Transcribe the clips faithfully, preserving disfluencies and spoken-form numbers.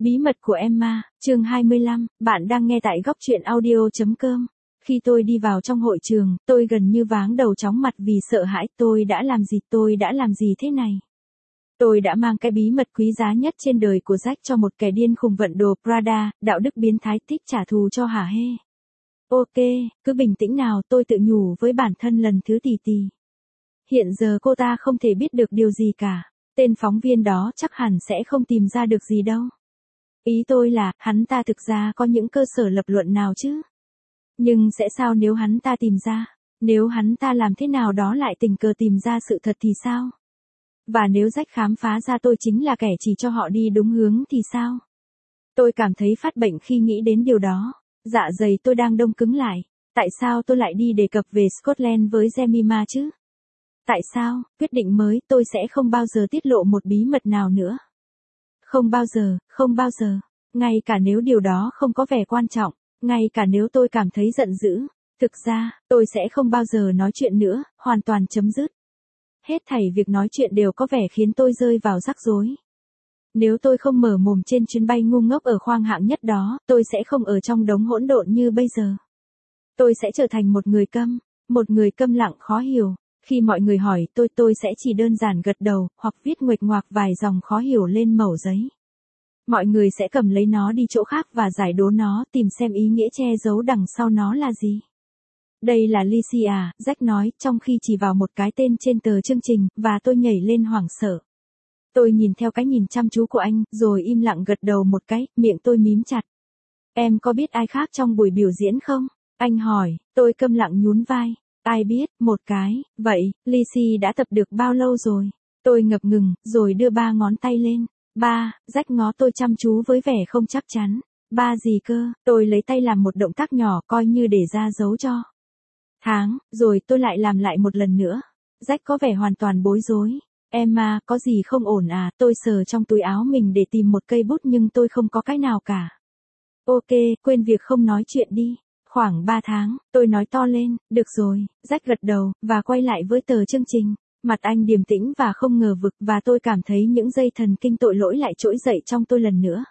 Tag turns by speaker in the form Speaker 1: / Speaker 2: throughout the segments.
Speaker 1: Bí mật của Emma, chương hai mươi lăm, bạn đang nghe tại góc truyện audio.com. Khi tôi đi vào trong hội trường, tôi gần như váng đầu chóng mặt vì sợ hãi. Tôi đã làm gì, tôi đã làm gì thế này? Tôi đã mang cái bí mật quý giá nhất trên đời của Jack cho một kẻ điên khùng vận đồ Prada, đạo đức biến thái thích trả thù cho hả hê. Ok, cứ bình tĩnh nào, tôi tự nhủ với bản thân lần thứ tì tì. Hiện giờ cô ta không thể biết được điều gì cả. Tên phóng viên đó chắc hẳn sẽ không tìm ra được gì đâu. Ý tôi là, hắn ta thực ra có những cơ sở lập luận nào chứ? Nhưng sẽ sao nếu hắn ta tìm ra? Nếu hắn ta làm thế nào đó lại tình cờ tìm ra sự thật thì sao? Và nếu Jack khám phá ra tôi chính là kẻ chỉ cho họ đi đúng hướng thì sao? Tôi cảm thấy phát bệnh khi nghĩ đến điều đó. Dạ dày tôi đang đông cứng lại. Tại sao tôi lại đi đề cập về Scotland với Jemima chứ? Tại sao, quyết định mới, tôi sẽ không bao giờ tiết lộ một bí mật nào nữa. Không bao giờ, không bao giờ. Ngay cả nếu điều đó không có vẻ quan trọng, ngay cả nếu tôi cảm thấy giận dữ, thực ra, tôi sẽ không bao giờ nói chuyện nữa, hoàn toàn chấm dứt. Hết thảy việc nói chuyện đều có vẻ khiến tôi rơi vào rắc rối. Nếu tôi không mở mồm trên chuyến bay ngu ngốc ở khoang hạng nhất đó, tôi sẽ không ở trong đống hỗn độn như bây giờ. Tôi sẽ trở thành một người câm, một người câm lặng khó hiểu. Khi mọi người hỏi tôi, tôi sẽ chỉ đơn giản gật đầu, hoặc viết nguệch ngoạc vài dòng khó hiểu lên mẩu giấy. Mọi người sẽ cầm lấy nó đi chỗ khác và giải đố nó, tìm xem ý nghĩa che giấu đằng sau nó là gì. Đây là Lizzie à, Jack nói, trong khi chỉ vào một cái tên trên tờ chương trình, và tôi nhảy lên hoảng sợ. Tôi nhìn theo cái nhìn chăm chú của anh, rồi im lặng gật đầu một cái, miệng tôi mím chặt. Em có biết ai khác trong buổi biểu diễn không? Anh hỏi, tôi câm lặng nhún vai. Ai biết, một cái, vậy, Lizzie đã tập được bao lâu rồi? Tôi ngập ngừng, rồi đưa ba ngón tay lên. Ba, Jack ngó tôi chăm chú với vẻ không chắc chắn. Ba gì cơ, tôi lấy tay làm một động tác nhỏ coi như để ra dấu cho. Tháng, rồi tôi lại làm lại một lần nữa. Jack có vẻ hoàn toàn bối rối. Emma, có gì không ổn à? Tôi sờ trong túi áo mình để tìm một cây bút nhưng tôi không có cái nào cả. Ok, quên việc không nói chuyện đi. Khoảng ba tháng, tôi nói to lên, được rồi, Jack gật đầu, và quay lại với tờ chương trình. Mặt anh điềm tĩnh và không ngờ vực, và tôi cảm thấy những dây thần kinh tội lỗi lại trỗi dậy trong tôi lần nữa.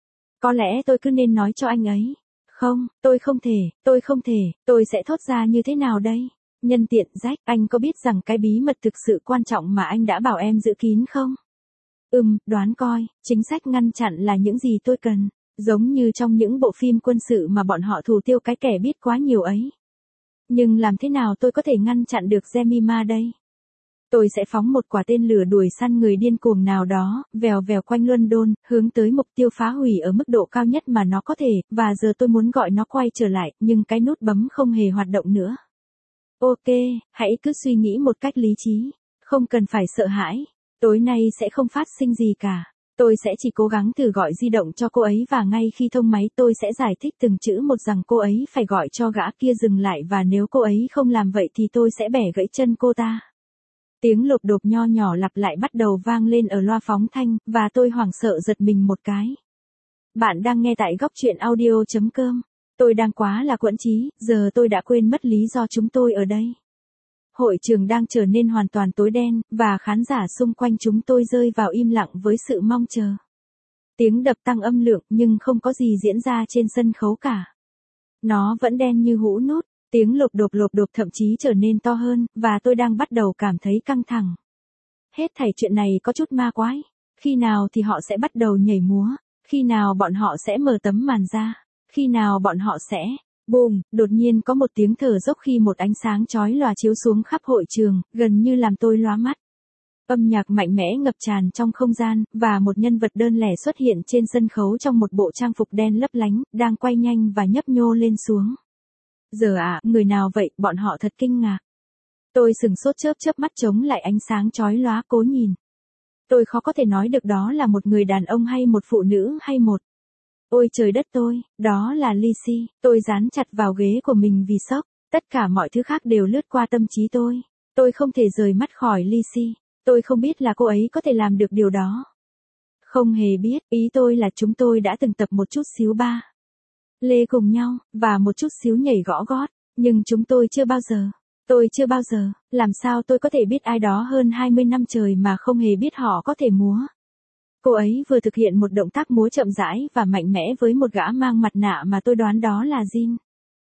Speaker 1: Có lẽ tôi cứ nên nói cho anh ấy. Không, tôi không thể, tôi không thể, tôi sẽ thốt ra như thế nào đây? Nhân tiện Jack, anh có biết rằng cái bí mật thực sự quan trọng mà anh đã bảo em giữ kín không? Ừm, đoán coi, chính sách ngăn chặn là những gì tôi cần. Giống như trong những bộ phim quân sự mà bọn họ thủ tiêu cái kẻ biết quá nhiều ấy. Nhưng làm thế nào tôi có thể ngăn chặn được Jemima đây? Tôi sẽ phóng một quả tên lửa đuổi săn người điên cuồng nào đó, vèo vèo quanh London, hướng tới mục tiêu phá hủy ở mức độ cao nhất mà nó có thể, và giờ tôi muốn gọi nó quay trở lại, nhưng cái nút bấm không hề hoạt động nữa. Ok, hãy cứ suy nghĩ một cách lý trí, không cần phải sợ hãi, tối nay sẽ không phát sinh gì cả. Tôi sẽ chỉ cố gắng thử gọi di động cho cô ấy và ngay khi thông máy tôi sẽ giải thích từng chữ một rằng cô ấy phải gọi cho gã kia dừng lại và nếu cô ấy không làm vậy thì tôi sẽ bẻ gãy chân cô ta. Tiếng lộp độp nho nhỏ lặp lại bắt đầu vang lên ở loa phóng thanh và tôi hoảng sợ giật mình một cái. Bạn đang nghe tại góc truyện audio.com. Tôi đang quá là quẫn trí, giờ tôi đã quên mất lý do chúng tôi ở đây. Hội trường đang trở nên hoàn toàn tối đen, và khán giả xung quanh chúng tôi rơi vào im lặng với sự mong chờ. Tiếng đập tăng âm lượng nhưng không có gì diễn ra trên sân khấu cả. Nó vẫn đen như hũ nút, tiếng lộp độp lộp độp thậm chí trở nên to hơn, và tôi đang bắt đầu cảm thấy căng thẳng. Hết thảy chuyện này có chút ma quái. Khi nào thì họ sẽ bắt đầu nhảy múa? Khi nào bọn họ sẽ mở tấm màn ra? Khi nào bọn họ sẽ... Bùm, đột nhiên có một tiếng thở dốc khi một ánh sáng chói lòa chiếu xuống khắp hội trường, gần như làm tôi lóa mắt. Âm nhạc mạnh mẽ ngập tràn trong không gian, và một nhân vật đơn lẻ xuất hiện trên sân khấu trong một bộ trang phục đen lấp lánh, đang quay nhanh và nhấp nhô lên xuống. Giờ à, người nào vậy, bọn họ thật kinh ngạc. Tôi sừng sốt chớp chớp mắt chống lại ánh sáng chói lóa cố nhìn. Tôi khó có thể nói được đó là một người đàn ông hay một phụ nữ hay một... Ôi trời đất tôi, đó là Lizzie, tôi dán chặt vào ghế của mình vì sốc, tất cả mọi thứ khác đều lướt qua tâm trí tôi. Tôi không thể rời mắt khỏi Lizzie, tôi không biết là cô ấy có thể làm được điều đó. Không hề biết, ý tôi là chúng tôi đã từng tập một chút xíu ba lê cùng nhau, và một chút xíu nhảy gõ gót, nhưng chúng tôi chưa bao giờ, tôi chưa bao giờ, làm sao tôi có thể biết ai đó hơn hai mươi năm trời mà không hề biết họ có thể múa. Cô ấy vừa thực hiện một động tác múa chậm rãi và mạnh mẽ với một gã mang mặt nạ mà tôi đoán đó là Jin.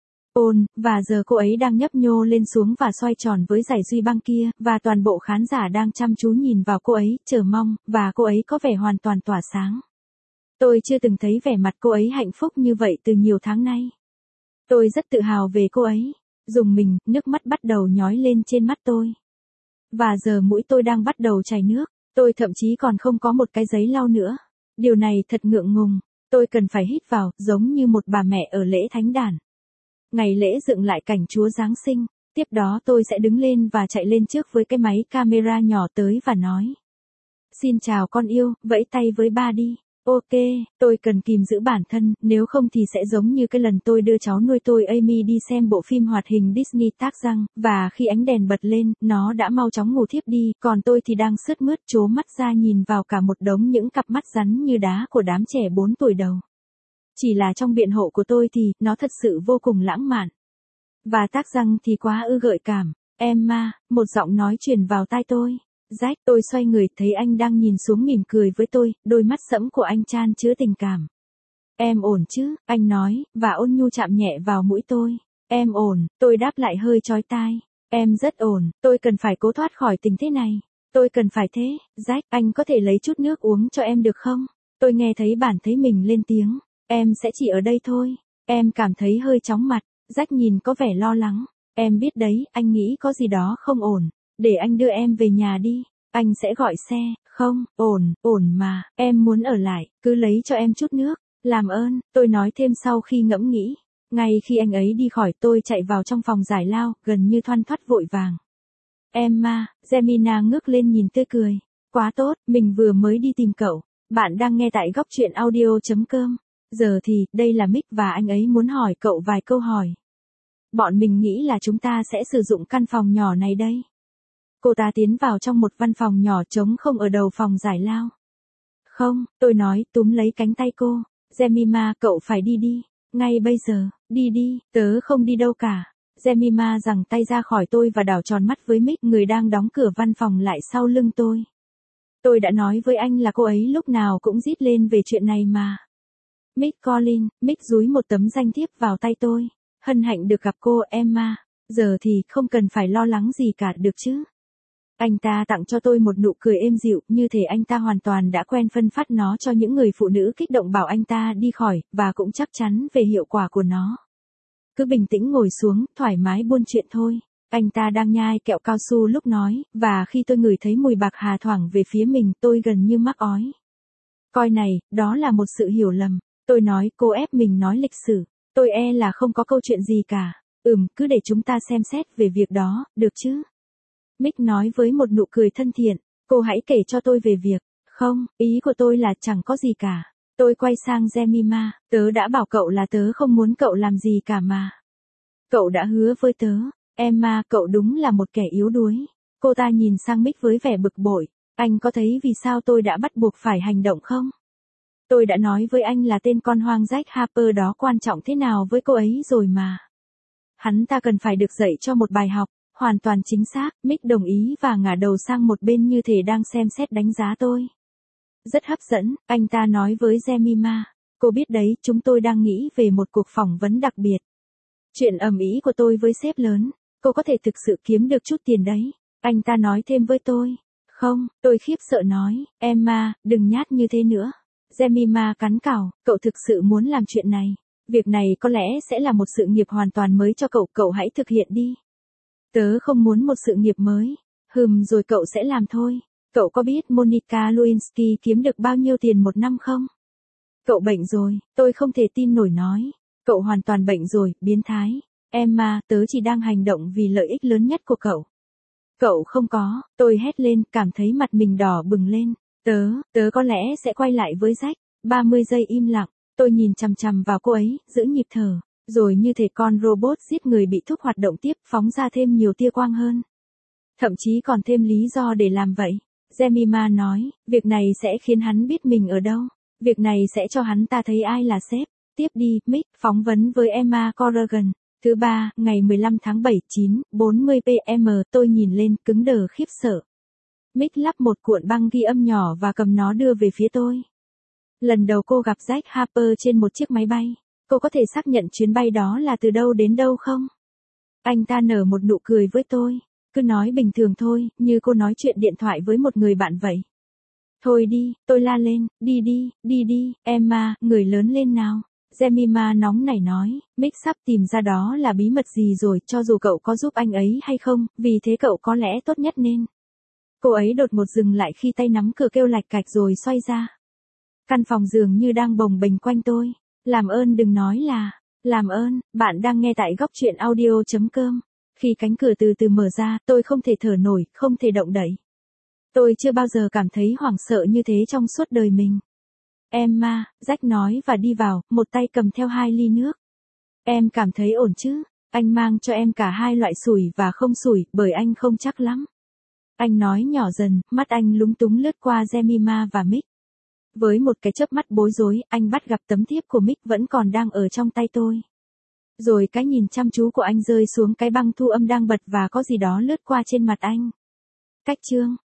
Speaker 1: Ôn, và giờ cô ấy đang nhấp nhô lên xuống và xoay tròn với dải duy băng kia, và toàn bộ khán giả đang chăm chú nhìn vào cô ấy, chờ mong, và cô ấy có vẻ hoàn toàn tỏa sáng. Tôi chưa từng thấy vẻ mặt cô ấy hạnh phúc như vậy từ nhiều tháng nay. Tôi rất tự hào về cô ấy. Dùng mình, nước mắt bắt đầu nhói lên trên mắt tôi. Và giờ mũi tôi đang bắt đầu chảy nước. Tôi thậm chí còn không có một cái giấy lau nữa. Điều này thật ngượng ngùng. Tôi cần phải hít vào, giống như một bà mẹ ở lễ thánh đản. Ngày lễ dựng lại cảnh Chúa Giáng sinh. Tiếp đó tôi sẽ đứng lên và chạy lên trước với cái máy camera nhỏ tới và nói: "Xin chào con yêu, vẫy tay với ba đi." Ok, tôi cần kìm giữ bản thân, nếu không thì sẽ giống như cái lần tôi đưa cháu nuôi tôi Amy đi xem bộ phim hoạt hình Disney tác răng, và khi ánh đèn bật lên, nó đã mau chóng ngủ thiếp đi, còn tôi thì đang sướt mướt trố mắt ra nhìn vào cả một đống những cặp mắt rắn như đá của đám trẻ bốn tuổi đầu. Chỉ là trong biện hộ của tôi thì, nó thật sự vô cùng lãng mạn. Và tác răng thì quá ư gợi cảm. Emma, một giọng nói truyền vào tai tôi. Jack, tôi xoay người, thấy anh đang nhìn xuống mỉm cười với tôi, đôi mắt sẫm của anh chan chứa tình cảm. Em ổn chứ, anh nói, và ôn nhu chạm nhẹ vào mũi tôi. Em ổn, tôi đáp lại hơi chói tai. Em rất ổn, tôi cần phải cố thoát khỏi tình thế này. Tôi cần phải thế. Jack, anh có thể lấy chút nước uống cho em được không? Tôi nghe thấy bản thấy mình lên tiếng. Em sẽ chỉ ở đây thôi. Em cảm thấy hơi chóng mặt. Jack nhìn có vẻ lo lắng. Em biết đấy, anh nghĩ có gì đó không ổn. Để anh đưa em về nhà đi. Anh sẽ gọi xe. Không, ổn, ổn mà. Em muốn ở lại, cứ lấy cho em chút nước. Làm ơn, tôi nói thêm sau khi ngẫm nghĩ. Ngay khi anh ấy đi khỏi, tôi chạy vào trong phòng giải lao, gần như thoăn thoắt vội vàng. Emma, Gemina ngước lên nhìn tươi cười. Quá tốt, mình vừa mới đi tìm cậu. Bạn đang nghe tại góc truyện audio chấm com. Giờ thì, đây là Mick và anh ấy muốn hỏi cậu vài câu hỏi. Bọn mình nghĩ là chúng ta sẽ sử dụng căn phòng nhỏ này đây. Cô ta tiến vào trong một văn phòng nhỏ trống không ở đầu phòng giải lao. Không, tôi nói, túm lấy cánh tay cô. Jemima, cậu phải đi đi. Ngay bây giờ, đi đi, tớ không đi đâu cả. Jemima giằng tay ra khỏi tôi và đảo tròn mắt với Mick, người đang đóng cửa văn phòng lại sau lưng tôi. Tôi đã nói với anh là cô ấy lúc nào cũng rít lên về chuyện này mà. Mick Collins, Mick dúi một tấm danh thiếp vào tay tôi. Hân hạnh được gặp cô, Emma. Giờ thì không cần phải lo lắng gì cả, được chứ? Anh ta tặng cho tôi một nụ cười êm dịu, như thể anh ta hoàn toàn đã quen phân phát nó cho những người phụ nữ kích động bảo anh ta đi khỏi, và cũng chắc chắn về hiệu quả của nó. Cứ bình tĩnh ngồi xuống, thoải mái buôn chuyện thôi. Anh ta đang nhai kẹo cao su lúc nói, và khi tôi ngửi thấy mùi bạc hà thoảng về phía mình, tôi gần như mắc ói. Coi này, đó là một sự hiểu lầm. Tôi nói, cô ép mình nói lịch sử. Tôi e là không có câu chuyện gì cả. Ừm, cứ để chúng ta xem xét về việc đó, được chứ? Mick nói với một nụ cười thân thiện. Cô hãy kể cho tôi về việc. Không, ý của tôi là chẳng có gì cả. Tôi quay sang Jemima. Tớ đã bảo cậu là tớ không muốn cậu làm gì cả mà. Cậu đã hứa với tớ. Emma, cậu đúng là một kẻ yếu đuối. Cô ta nhìn sang Mick với vẻ bực bội. Anh có thấy vì sao tôi đã bắt buộc phải hành động không? Tôi đã nói với anh là tên con hoang Jack Harper đó quan trọng thế nào với cô ấy rồi mà. Hắn ta cần phải được dạy cho một bài học. Hoàn toàn chính xác, Mick đồng ý và ngả đầu sang một bên như thể đang xem xét đánh giá tôi. Rất hấp dẫn, anh ta nói với Jemima. Cô biết đấy, chúng tôi đang nghĩ về một cuộc phỏng vấn đặc biệt. Chuyện ầm ĩ của tôi với sếp lớn. Cô có thể thực sự kiếm được chút tiền đấy. Anh ta nói thêm với tôi. Không, tôi khiếp sợ nói. Emma, đừng nhát như thế nữa. Jemima cắn cào, cậu thực sự muốn làm chuyện này. Việc này có lẽ sẽ là một sự nghiệp hoàn toàn mới cho cậu, cậu hãy thực hiện đi. Tớ không muốn một sự nghiệp mới. Hừm, rồi cậu sẽ làm thôi. Cậu có biết Monica Lewinsky kiếm được bao nhiêu tiền một năm không? Cậu bệnh rồi, tôi không thể tin nổi nói. Cậu hoàn toàn bệnh rồi, biến thái. Emma, tớ chỉ đang hành động vì lợi ích lớn nhất của cậu. Cậu không có, tôi hét lên, cảm thấy mặt mình đỏ bừng lên. Tớ, tớ có lẽ sẽ quay lại với Jack. ba mươi giây im lặng, tôi nhìn chằm chằm vào cô ấy, giữ nhịp thở. Rồi như thể con robot giết người bị thúc hoạt động tiếp, phóng ra thêm nhiều tia quang hơn. Thậm chí còn thêm lý do để làm vậy. Jemima nói, việc này sẽ khiến hắn biết mình ở đâu. Việc này sẽ cho hắn ta thấy ai là sếp. Tiếp đi, Mick, phỏng vấn với Emma Corrigan. Thứ ba, ngày mười lăm tháng bảy, chín, bốn mươi p m, tôi nhìn lên, cứng đờ khiếp sợ. Mick lắp một cuộn băng ghi âm nhỏ và cầm nó đưa về phía tôi. Lần đầu cô gặp Jack Harper trên một chiếc máy bay, cô có thể xác nhận chuyến bay đó là từ đâu đến đâu không? Anh ta nở một nụ cười với tôi. Cứ nói bình thường thôi, như cô nói chuyện điện thoại với một người bạn vậy. Thôi đi, tôi la lên, đi đi, đi đi, Emma, người lớn lên nào. Jemima nóng nảy nói, Mick sắp tìm ra đó là bí mật gì rồi, cho dù cậu có giúp anh ấy hay không, vì thế cậu có lẽ tốt nhất nên. Cô ấy đột ngột dừng lại khi tay nắm cửa kêu lạch cạch rồi xoay ra. Căn phòng dường như đang bồng bềnh quanh tôi. Làm ơn đừng nói là, làm ơn, bạn đang nghe tại góc truyện audio.com. Khi cánh cửa từ từ mở ra, tôi không thể thở nổi, không thể động đậy. Tôi chưa bao giờ cảm thấy hoảng sợ như thế trong suốt đời mình. Emma, Jack nói và đi vào, một tay cầm theo hai ly nước. Em cảm thấy ổn chứ? Anh mang cho em cả hai loại sủi và không sủi, bởi anh không chắc lắm. Anh nói nhỏ dần, mắt anh lúng túng lướt qua Jemima và Mick. Với một cái chớp mắt bối rối, anh bắt gặp tấm thiếp của Mick vẫn còn đang ở trong tay tôi. Rồi cái nhìn chăm chú của anh rơi xuống cái băng thu âm đang bật và có gì đó lướt qua trên mặt anh. Cách chương